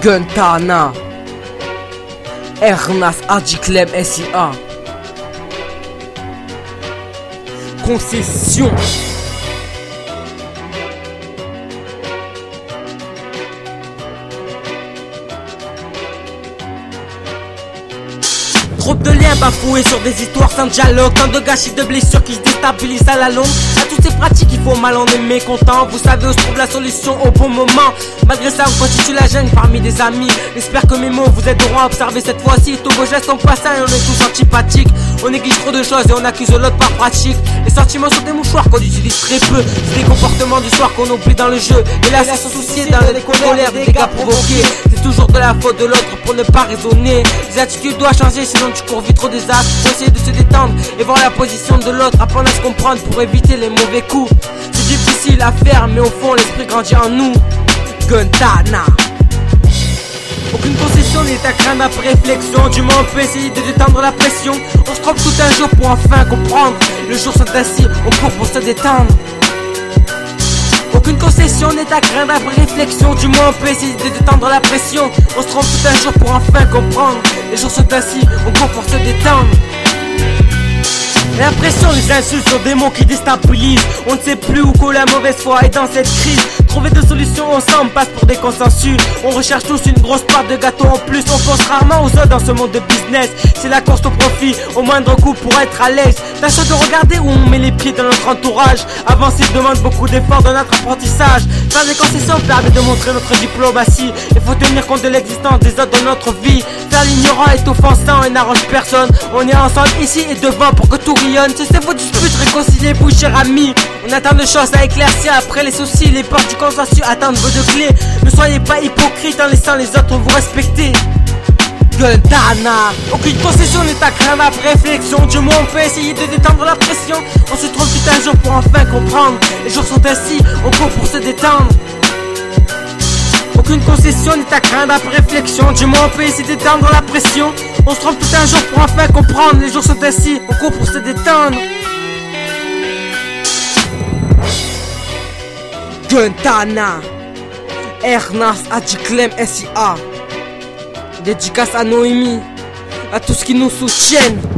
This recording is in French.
Guntana, Ernast Adjiclem SIA. Concession. Trop de liens bafoués sur des histoires sans dialogue. Tant de gâchis, de blessures qui se déstabilisent à la longue. À toutes ces pratiques il faut mal en aimer content. Vous savez où se trouve la solution au bon moment. Malgré ça on constitue la gêne parmi des amis. J'espère que mes mots vous aideront à observer cette fois-ci. Tous vos gestes sont passants et on est tous antipathiques. On néglige trop de choses et on accuse l'autre par pratique. Les sentiments sont des mouchoirs qu'on utilise très peu. C'est des comportements du soir qu'on oublie dans le jeu. Et là sans se soucier dans les colères des dégâts provoqués. C'est toujours de la faute de l'autre pour ne pas raisonner. Les attitudes doivent changer sinon tu cours vite trop des astres. Faut essayer de se détendre et voir la position de l'autre. Apprendre à se comprendre pour éviter les mauvais coups. C'est difficile à faire mais au fond l'esprit grandit en nous. Guntana. Aucune concession n'est à craindre après réflexion. Du moins on peut essayer de détendre la pression. On se trompe tout un jour pour enfin comprendre. Le jour sont assis, on court pour se détendre. Aucune concession n'est à craindre après réflexion. Du moins on peut essayer de détendre la pression. On se trompe tout un jour pour enfin comprendre. Les jours sont assis, on court pour se détendre. La pression, les insultes sont des mots qui déstabilisent. On ne sait plus où que la mauvaise foi est dans cette crise. Trouver des solutions ensemble passe pour des consensus. On recherche tous une grosse part de gâteau en plus. On pense rarement aux autres dans ce monde de business. C'est la course au profit, au moindre coup pour être à l'aise. Tâchons de regarder où on met les pieds dans notre entourage. Avancer demande beaucoup d'efforts dans notre apprentissage. Faire des concessions permet de montrer notre diplomatie. Il faut tenir compte de l'existence des autres dans notre vie. Faire l'ignorant est offensant et n'arrange personne. On est ensemble ici et devant pour que tout rayonne. Cessez vos disputes, réconciliez-vous chers amis. On attend de choses à éclaircir après les soucis. Les portes du consensus attendent vos deux clés. Ne soyez pas hypocrites en laissant les autres vous respecter. Guntana. Aucune concession n'est à craindre après réflexion. Du moins on peut essayer de détendre la pression. On se trompe tout un jour pour enfin comprendre. Les jours sont assis, on court pour se détendre. Aucune concession n'est à craindre après réflexion. Du moins on peut essayer de détendre la pression. On se trompe tout un jour pour enfin comprendre. Les jours sont assis, on court pour se détendre. Guntana, Ernast Adjiclem SIA. Dédicace à Noémie, à tous qui nous soutiennent.